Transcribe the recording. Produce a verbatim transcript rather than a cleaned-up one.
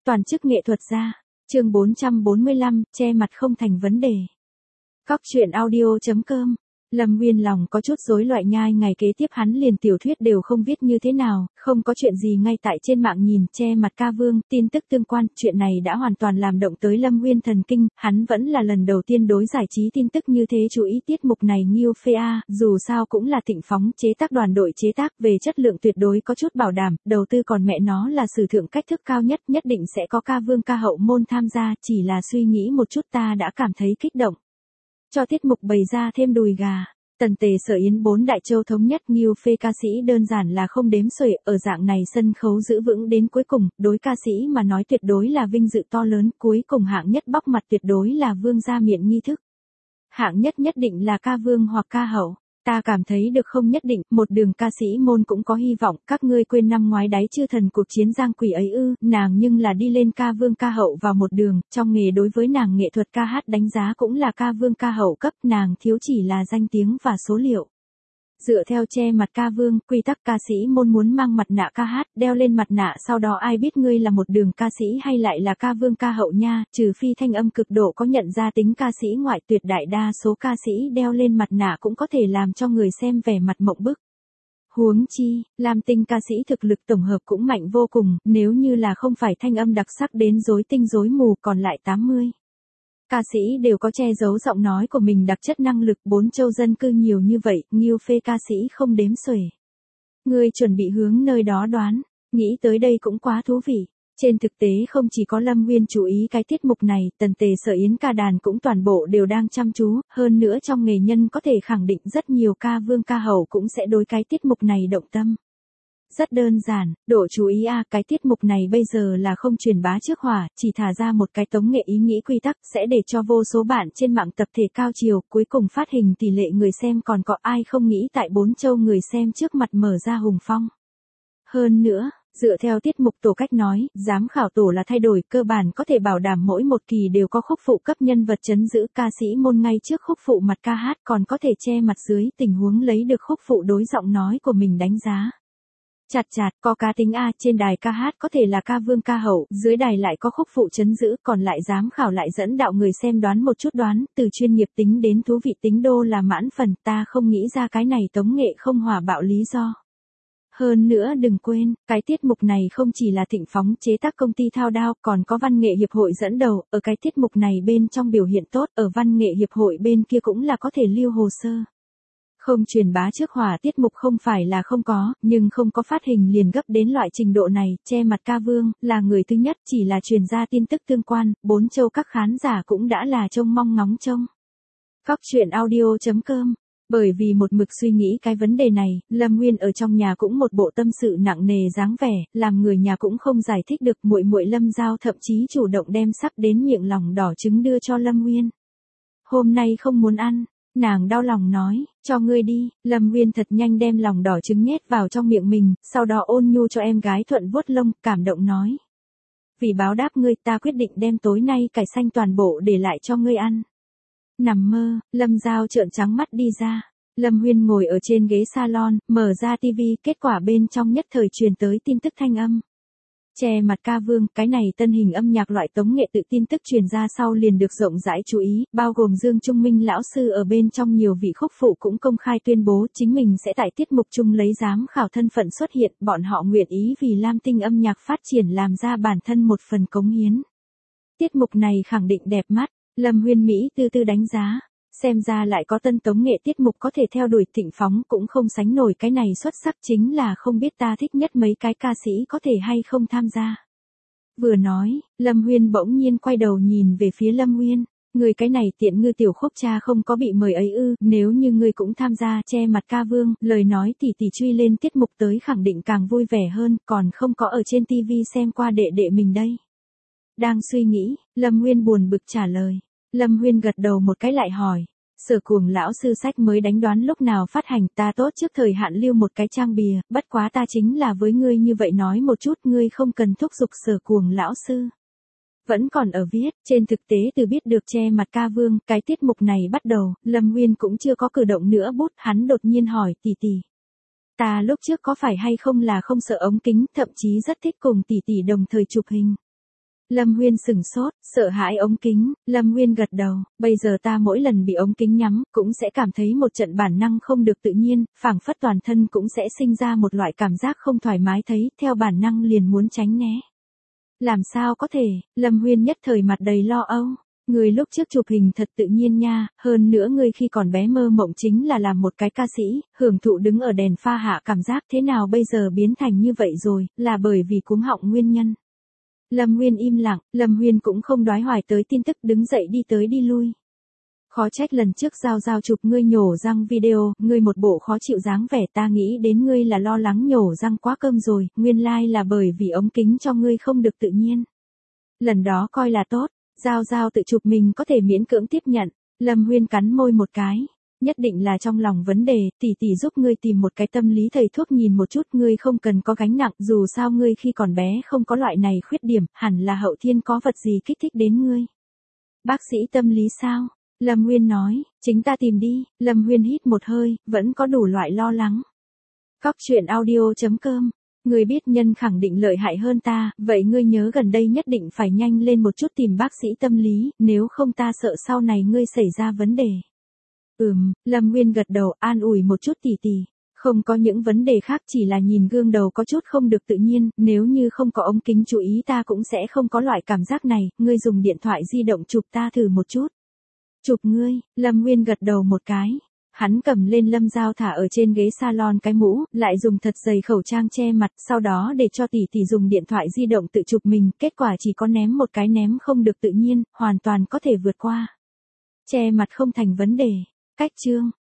Toàn chức nghệ thuật gia. Chương bốn trăm bốn mươi lăm, che mặt không thành vấn đề. Cóc truyện audio chấm com. Lâm Nguyên lòng có chút rối loạn, nhai ngày kế tiếp hắn liền tiểu thuyết đều không viết như thế nào, không có chuyện gì ngay tại trên mạng nhìn che mặt ca vương, tin tức tương quan, chuyện này đã hoàn toàn làm động tới Lâm Nguyên thần kinh, hắn vẫn là lần đầu tiên đối giải trí tin tức như thế chú ý tiết mục này. Nghiêu Phê A, dù sao cũng là Thịnh Phóng chế tác đoàn đội chế tác, về chất lượng tuyệt đối có chút bảo đảm, đầu tư còn mẹ nó là sử thượng cách thức cao nhất, nhất định sẽ có ca vương ca hậu môn tham gia, chỉ là suy nghĩ một chút ta đã cảm thấy kích động. Cho tiết mục bày ra thêm đùi gà, Tần Tề Sở Yến bốn đại châu thống nhất, Nghiêu Phê ca sĩ đơn giản là không đếm xuể, ở dạng này sân khấu giữ vững đến cuối cùng, đối ca sĩ mà nói tuyệt đối là vinh dự to lớn, cuối cùng hạng nhất bóc mặt tuyệt đối là vương gia miện nghi thức. Hạng nhất nhất định là ca vương hoặc ca hậu. Ta cảm thấy được không nhất định, một đường ca sĩ môn cũng có hy vọng, các ngươi quên năm ngoái đáy chư thần cuộc chiến giang quỷ ấy ư, nàng nhưng là đi lên ca vương ca hậu vào một đường, trong nghề đối với nàng nghệ thuật ca hát đánh giá cũng là ca vương ca hậu cấp, nàng thiếu chỉ là danh tiếng và số liệu. Dựa theo che mặt ca vương, quy tắc ca sĩ môn muốn mang mặt nạ ca hát, đeo lên mặt nạ sau đó ai biết ngươi là một đường ca sĩ hay lại là ca vương ca hậu nha, trừ phi thanh âm cực độ có nhận ra tính ca sĩ ngoại, tuyệt đại đa số ca sĩ đeo lên mặt nạ cũng có thể làm cho người xem vẻ mặt mộng bức. Huống chi, Lam Tinh ca sĩ thực lực tổng hợp cũng mạnh vô cùng, nếu như là không phải thanh âm đặc sắc đến rối tinh rối mù, còn lại tám mươi. Ca sĩ đều có che giấu giọng nói của mình đặc chất năng lực, bốn châu dân cư nhiều như vậy, Nghiêu Phê ca sĩ không đếm xuể. Ngươi chuẩn bị hướng nơi đó đoán, nghĩ tới đây cũng quá thú vị. Trên thực tế không chỉ có Lâm Nguyên chú ý cái tiết mục này, Tần Tề Sở Yến ca đàn cũng toàn bộ đều đang chăm chú, hơn nữa trong nghề nhân có thể khẳng định rất nhiều ca vương ca hậu cũng sẽ đối cái tiết mục này động tâm. Rất đơn giản, độ chú ý a, cái tiết mục này bây giờ là không truyền bá trước hỏa, chỉ thả ra một cái tống nghệ ý nghĩ quy tắc, sẽ để cho vô số bạn trên mạng tập thể cao chiều, cuối cùng phát hình tỷ lệ người xem còn có ai không nghĩ tại bốn châu người xem trước mặt mở ra hùng phong. Hơn nữa, dựa theo tiết mục tổ cách nói, giám khảo tổ là thay đổi, cơ bản có thể bảo đảm mỗi một kỳ đều có khúc phụ cấp nhân vật trấn giữ, ca sĩ môn ngay trước khúc phụ mặt ca hát còn có thể che mặt dưới tình huống lấy được khúc phụ đối giọng nói của mình đánh giá. Chặt chặt, có cá tính A, trên đài ca hát có thể là ca vương ca hậu, dưới đài lại có khúc phụ trấn giữ, còn lại giám khảo lại dẫn đạo người xem đoán một chút đoán, từ chuyên nghiệp tính đến thú vị tính đô là mãn phần, ta không nghĩ ra cái này tống nghệ không hòa bạo lý do. Hơn nữa đừng quên, cái tiết mục này không chỉ là Thịnh Phóng chế tác công ty thao đao, còn có văn nghệ hiệp hội dẫn đầu, ở cái tiết mục này bên trong biểu hiện tốt, ở văn nghệ hiệp hội bên kia cũng là có thể lưu hồ sơ. Không truyền bá trước hỏa tiết mục không phải là không có, nhưng không có phát hình liền gấp đến loại trình độ này, che mặt ca vương, là người thứ nhất, chỉ là truyền ra tin tức tương quan, bốn châu các khán giả cũng đã là trông mong ngóng trông. Cóc truyện audio chấm com. Bởi vì một mực suy nghĩ cái vấn đề này, Lâm Nguyên ở trong nhà cũng một bộ tâm sự nặng nề dáng vẻ, làm người nhà cũng không giải thích được, muội muội Lâm Giao thậm chí chủ động đem sắp đến miệng lòng đỏ trứng đưa cho Lâm Nguyên. Hôm nay không muốn ăn. Nàng đau lòng nói, cho ngươi đi, Lâm Nguyên thật nhanh đem lòng đỏ trứng nhét vào trong miệng mình, sau đó ôn nhu cho em gái thuận vuốt lông, cảm động nói. Vì báo đáp ngươi ta quyết định đem tối nay cải xanh toàn bộ để lại cho ngươi ăn. Nằm mơ, Lâm Giao trợn trắng mắt đi ra. Lâm Nguyên ngồi ở trên ghế salon, mở ra tivi, kết quả bên trong nhất thời truyền tới tin tức thanh âm. Che mặt ca vương, cái này tân hình âm nhạc loại tống nghệ tự tin tức truyền ra sau liền được rộng rãi chú ý, bao gồm Dương Trung Minh lão sư ở bên trong nhiều vị khúc phụ cũng công khai tuyên bố chính mình sẽ tại tiết mục chung lấy giám khảo thân phận xuất hiện, bọn họ nguyện ý vì Lam Tinh âm nhạc phát triển làm ra bản thân một phần cống hiến. Tiết mục này khẳng định đẹp mắt, Lâm Nguyên Mỹ tư tư đánh giá. Xem ra lại có tân tống nghệ tiết mục có thể theo đuổi Thịnh Phóng cũng không sánh nổi cái này xuất sắc, chính là không biết ta thích nhất mấy cái ca sĩ có thể hay không tham gia. Vừa nói, Lâm Nguyên bỗng nhiên quay đầu nhìn về phía Lâm Nguyên, người cái này tiện ngư tiểu khúc cha không có bị mời ấy ư, nếu như ngươi cũng tham gia che mặt ca vương, lời nói tỉ tỉ truy lên tiết mục tới khẳng định càng vui vẻ hơn, còn không có ở trên tivi xem qua đệ đệ mình đây. Đang suy nghĩ, Lâm Nguyên buồn bực trả lời. Lâm Nguyên gật đầu một cái lại hỏi, Sở Cuồng lão sư sách mới đánh đoán lúc nào phát hành, ta tốt trước thời hạn lưu một cái trang bìa, bất quá ta chính là với ngươi như vậy nói một chút, ngươi không cần thúc giục Sở Cuồng lão sư. Vẫn còn ở viết, trên thực tế từ biết được che mặt ca vương, cái tiết mục này bắt đầu, Lâm Nguyên cũng chưa có cử động nữa bút, hắn đột nhiên hỏi tỷ tỷ. Ta lúc trước có phải hay không là không sợ ống kính, thậm chí rất thích cùng tỷ tỷ đồng thời chụp hình. Lâm Nguyên sửng sốt, sợ hãi ống kính, Lâm Nguyên gật đầu, bây giờ ta mỗi lần bị ống kính nhắm, cũng sẽ cảm thấy một trận bản năng không được tự nhiên, phảng phất toàn thân cũng sẽ sinh ra một loại cảm giác không thoải mái thấy, theo bản năng liền muốn tránh né. Làm sao có thể, Lâm Nguyên nhất thời mặt đầy lo âu. Người lúc trước chụp hình thật tự nhiên nha, hơn nữa ngươi khi còn bé mơ mộng chính là làm một cái ca sĩ, hưởng thụ đứng ở đèn pha hạ cảm giác thế nào bây giờ biến thành như vậy rồi, là bởi vì cúm họng nguyên nhân. Lâm Nguyên im lặng, Lâm Nguyên cũng không đoái hoài tới tin tức đứng dậy đi tới đi lui. Khó trách lần trước Giao Giao chụp ngươi nhổ răng video, ngươi một bộ khó chịu dáng vẻ ta nghĩ đến ngươi là lo lắng nhổ răng quá cơm rồi, nguyên lai like là bởi vì ống kính cho ngươi không được tự nhiên. Lần đó coi là tốt. Giao Giao tự chụp mình có thể miễn cưỡng tiếp nhận, Lâm Nguyên cắn môi một cái, nhất định là trong lòng vấn đề, tỷ tỷ giúp ngươi tìm một cái tâm lý thầy thuốc nhìn một chút, ngươi không cần có gánh nặng, dù sao ngươi khi còn bé không có loại này khuyết điểm, hẳn là hậu thiên có vật gì kích thích đến ngươi. Bác sĩ tâm lý sao? Lâm Nguyên nói, chính ta tìm đi, Lâm Nguyên hít một hơi, vẫn có đủ loại lo lắng. Cóc truyện audio chấm com. Ngươi biết nhân khẳng định lợi hại hơn ta, vậy ngươi nhớ gần đây nhất định phải nhanh lên một chút tìm bác sĩ tâm lý, nếu không ta sợ sau này ngươi xảy ra vấn đề. Ừm, Lâm Nguyên gật đầu an ủi một chút tỷ tỷ, không có những vấn đề khác chỉ là nhìn gương đầu có chút không được tự nhiên, nếu như không có ống kính chú ý ta cũng sẽ không có loại cảm giác này, ngươi dùng điện thoại di động chụp ta thử một chút. Chụp ngươi, Lâm Nguyên gật đầu một cái. Hắn cầm lên Lâm Giao thả ở trên ghế salon cái mũ, lại dùng thật dày khẩu trang che mặt, sau đó để cho tỷ tỷ dùng điện thoại di động tự chụp mình, kết quả chỉ có ném một cái ném không được tự nhiên, hoàn toàn có thể vượt qua. Che mặt không thành vấn đề. Cách chương.